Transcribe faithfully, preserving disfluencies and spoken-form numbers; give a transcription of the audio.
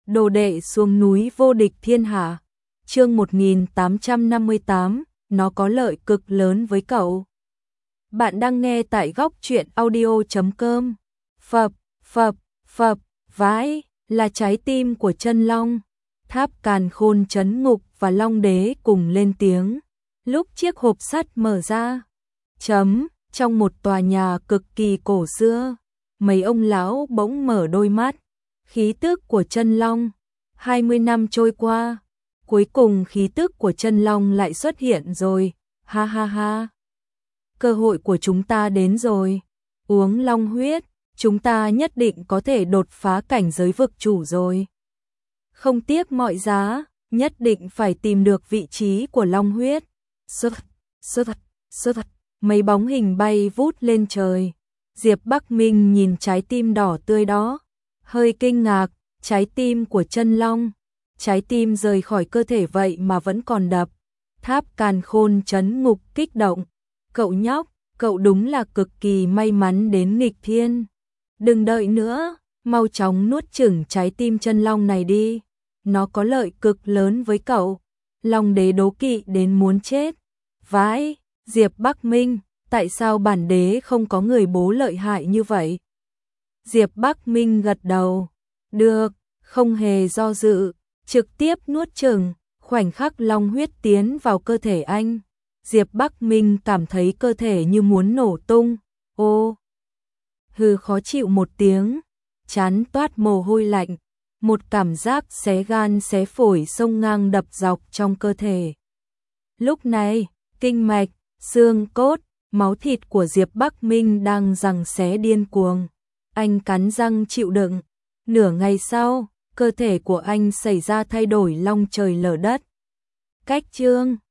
Đồ đệ xuống núi vô địch thiên hạ. Chương một nghìn tám trăm năm mươi tám, nó có lợi cực lớn với cậu. Bạn đang nghe tại góc truyện audio chấm com. Phập, phập, phập, vãi, là trái tim của chân long. Tháp Càn Khôn trấn ngục và Long Đế cùng lên tiếng. Lúc chiếc hộp sắt mở ra, chấm, trong một tòa nhà cực kỳ cổ xưa, mấy ông lão bỗng mở đôi mắt. Khí tức của chân long, hai mươi năm trôi qua, cuối cùng khí tức của chân long lại xuất hiện rồi, ha ha ha. Cơ hội của chúng ta đến rồi, uống long huyết, chúng ta nhất định có thể đột phá cảnh giới vực chủ rồi. Không tiếc mọi giá, nhất định phải tìm được vị trí của long huyết. Sơ thật, sơ thật, sơ thật, mấy bóng hình bay vút lên trời. Diệp Bắc Minh nhìn trái tim đỏ tươi đó, hơi kinh ngạc, trái tim của chân long, trái tim rời khỏi cơ thể vậy mà vẫn còn đập. Tháp Càn Khôn trấn ngục kích động, cậu nhóc, cậu đúng là cực kỳ may mắn đến nghịch thiên. Đừng đợi nữa, mau chóng nuốt chửng trái tim chân long này đi, nó có lợi cực lớn với cậu. Long Đế đố kỵ đến muốn chết. Vãi, Diệp Bắc Minh, tại sao bản đế không có người bố lợi hại như vậy? Diệp Bắc Minh gật đầu. Được, không hề do dự, trực tiếp nuốt chửng. Khoảnh khắc long huyết tiến vào cơ thể anh, Diệp Bắc Minh cảm thấy cơ thể như muốn nổ tung. Ô, hừ, khó chịu một tiếng, chán toát mồ hôi lạnh, một cảm giác xé gan xé phổi xông ngang đập dọc trong cơ thể. Lúc này, kinh mạch, xương cốt, máu thịt của Diệp Bắc Minh đang giằng xé điên cuồng. Anh cắn răng chịu đựng. Nửa ngày sau, cơ thể của anh xảy ra thay đổi long trời lở đất. Cách chương